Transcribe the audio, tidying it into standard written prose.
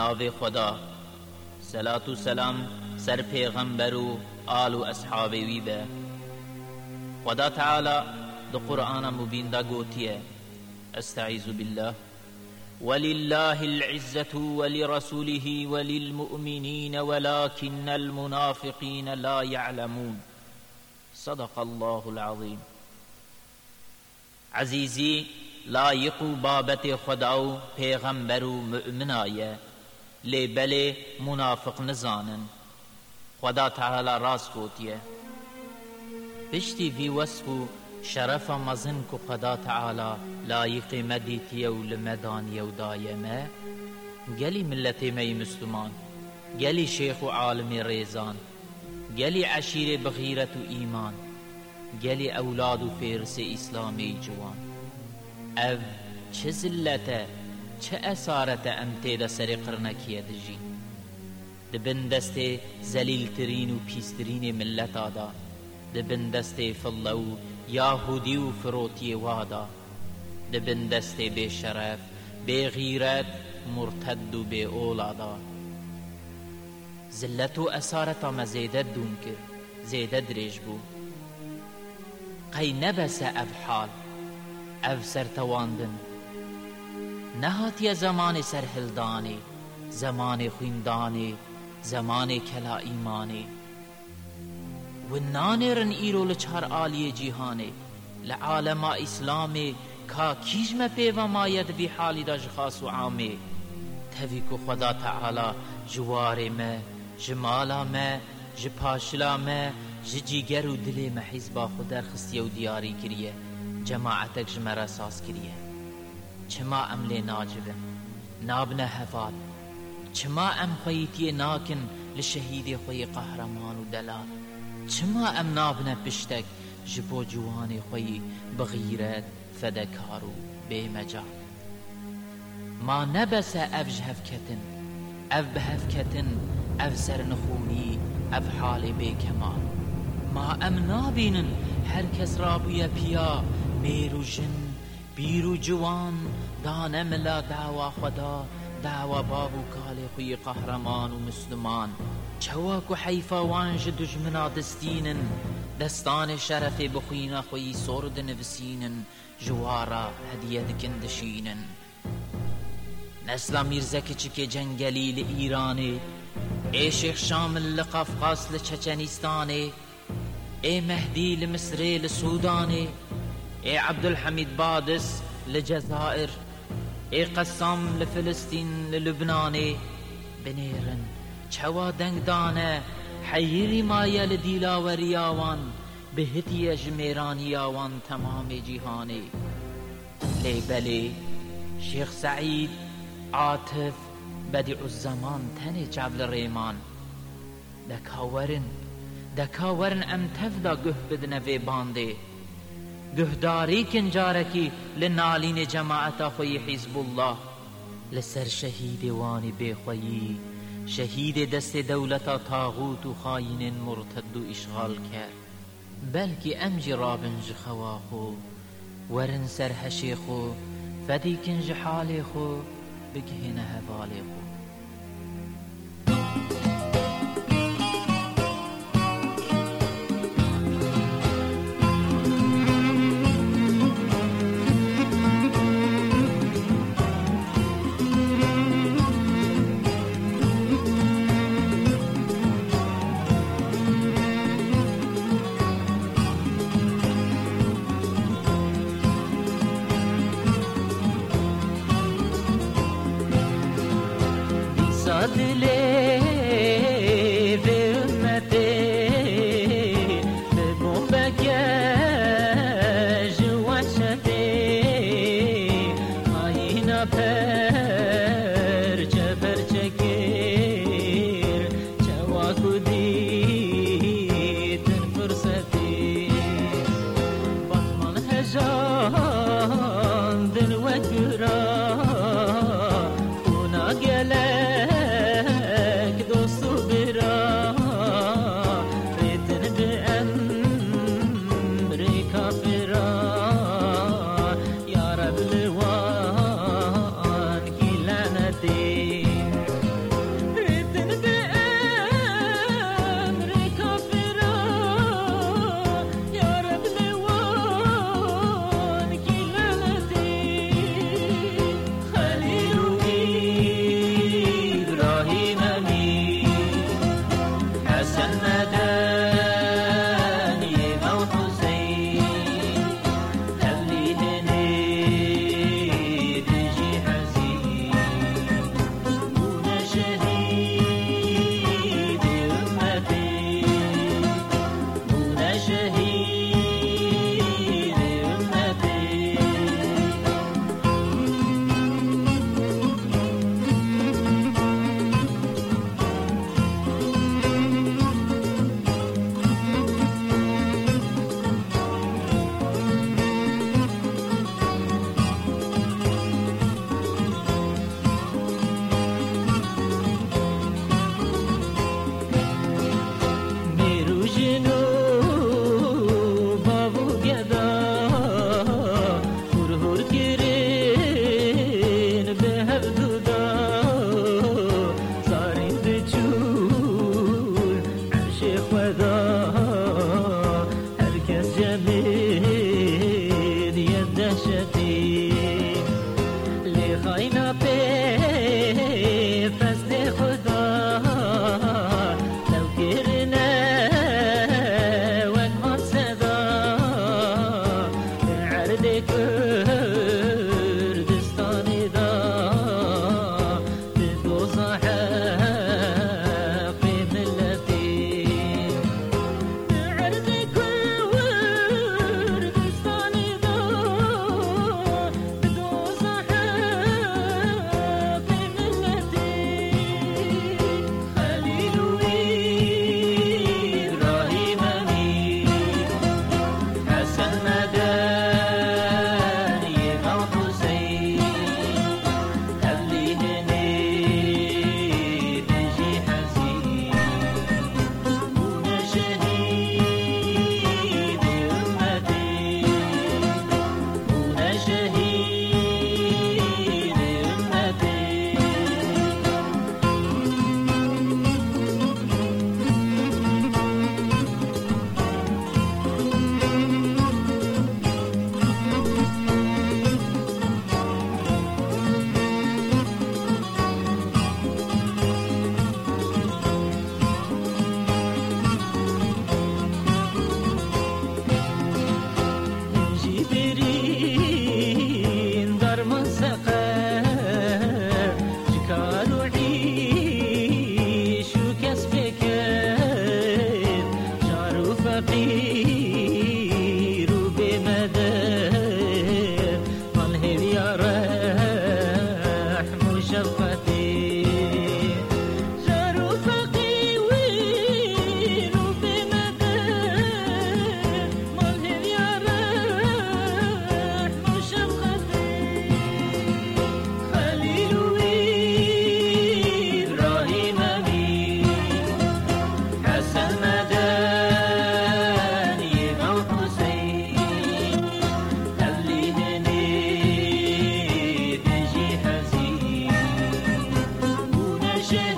بناو خدا صلات و سلام سر پیغمبر و آل و اصحاب وی به. خدا تعالی دو قرآن مبین دا گوتیه استعیذ بالله ولله العزة ولرسوله وللمؤمنين ولكن المنافقين لا يعلمون. صدق الله العظیم. عزیزی لایق و بابت خدا و پیغمبر و مؤمن آیه لی بله منافق نزانن. خدا تعالی راست گوتیه پشتی وی وصف و شرف مزن کو خدا تعالی لایق مدیتیه و لمدانیه و دایمه گلی ملت می مسلمان، گلی شیخ و عالم ریزان، گلی عشیر بغیرت و ایمان، گلی اولاد و فیرس اسلامی جوان. او چه زلته چه اسارت امتی دا سر قرنکیه دجین دبن دست زلیل ترین و پیسترین ملت آدا، دبن دست فلو یاهودی و فروتی وادا، دبن دست بے شرف بے غیرت مرتد و بے اولادا. زلت و اسارت ما زیده دون کر زیده دریج بو قی نبس اف حال اف سرتواندن نهاتی زمان سرهلدانی، زمان خویندانی، زمان کلا ایمانی و نانرن ایرو لچار آلی جیهانی لعالم اسلامی کا کیجم پیوام آید بی حالی دا جخاص و عامی. توی کو خدا تعالی جوار ما جمالا ما جپاشلا ما جیگر و دل ما حزبا خود در خستیه و دیاری کریه جماعتک جمرا ساز کریه. چما عمل ناجبه نابنه هفاد، چما ام خویتی ناکن لشهید خوی قهرمان و دلال، چما ام نابنه پشتک جبو جوان خوی بغیرت فدکارو بے مجال. ما نبس اف جهفکتن اف بهفکتن اف سرنخونی اف حال بے کمال. ما ام نابینن هر کس رابوی پیا میرو جن بیرو جوان دانه ملا دعوا خدا دعوا بابو کال خوی قهرمان و مسلمان. چواکو حیفا وانج دجمنا دستینن دستان شرف بخوینا خوی سرد نفسینن جوارا هدیت کندشینن. نسلا میرزک چک جنگلی لإیرانی، ای شیخ شامل لقفقاس لچچنستانی، ای مهدی لمصری لسودانی، ای عبدالحمید بادس لجزائر، ای قسام لفلسطین للبنانی. بنیرن چوا دنگ دانه حیری مایه لدیلا و ریاوان بهتی اجمیرانی آوان تمام جیهانی. لی بلی شیخ سعید عاطف بدیع الزمان تن جبل ریمان دکاورن ام تفدا گه بدن وی بانده گهداری کنجارکی لنالین جماعتا خوی حزب الله لسر شهید وانی بی خویی شهید دست دولتا طاغوت و خاین مرتد و اشغال کرد. بلکی امجی رابنج خواخو ورن سر هشیخو فدی کنج حالی خو بگهن هوالی خو. دلی به امتی به بومبکه جوان شدی آینا پر جبر چکیر چواکو دی تن فرصتی بطمان هجان دل وگرا اونا گله شفقتي جارو فقي وينو بمدد مالهم يا رحم وشفقتي خليل وإبراهيم أمين حسن مدني أو حسين اللي هني دجي حزين ونشهد